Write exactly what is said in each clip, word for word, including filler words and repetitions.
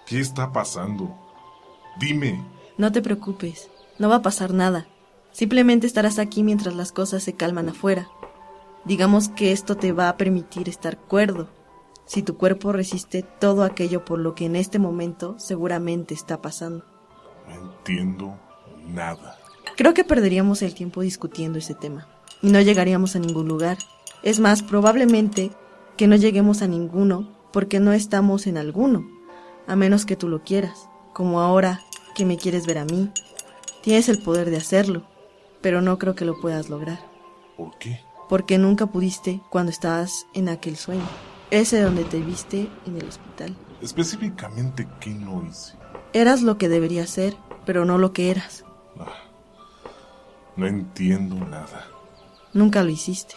¿Qué está pasando? Dime. No te preocupes, no va a pasar nada. Simplemente estarás aquí mientras las cosas se calman afuera. Digamos que esto te va a permitir estar cuerdo, si tu cuerpo resiste todo aquello por lo que en este momento seguramente está pasando. No entiendo nada. Creo que perderíamos el tiempo discutiendo ese tema y no llegaríamos a ningún lugar. Es más, probablemente que no lleguemos a ninguno porque no estamos en alguno, a menos que tú lo quieras, como ahora que me quieres ver a mí. Tienes el poder de hacerlo, pero no creo que lo puedas lograr. ¿Por qué? Porque nunca pudiste cuando estabas en aquel sueño, ese donde te viste en el hospital. Específicamente, ¿qué no hice? Eras lo que deberías ser, pero no lo que eras. Ah, no entiendo nada. Nunca lo hiciste.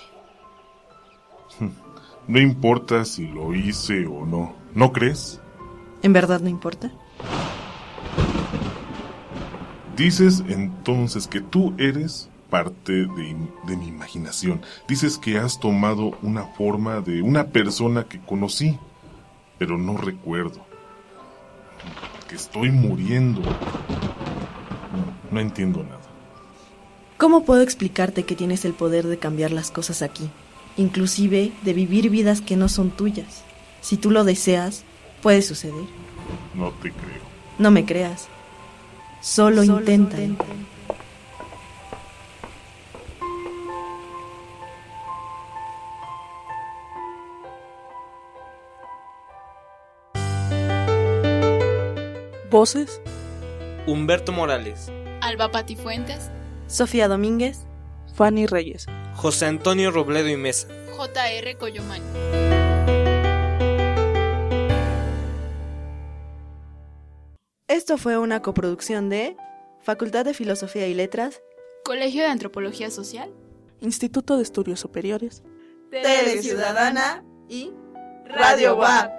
No importa si lo hice o no, ¿no crees? ¿En verdad no importa? Dices entonces que tú eres parte de, de mi imaginación. Dices que has tomado una forma de una persona que conocí, pero no recuerdo. Que estoy muriendo. No, no entiendo nada. ¿Cómo puedo explicarte que tienes el poder de cambiar las cosas aquí? Inclusive de vivir vidas que no son tuyas. Si tú lo deseas, puede suceder. No te creo. No me creas. Solo, Solo inténtalo. Intenta. Voces: Humberto Morales, Alba Patifuentes, Sofía Domínguez, Fanny Reyes, José Antonio Robledo y Mesa, J R Coyomán. Esto fue una coproducción de Facultad de Filosofía y Letras, Colegio de Antropología Social, Instituto de Estudios Superiores, Tele Ciudadana y Radio W A P.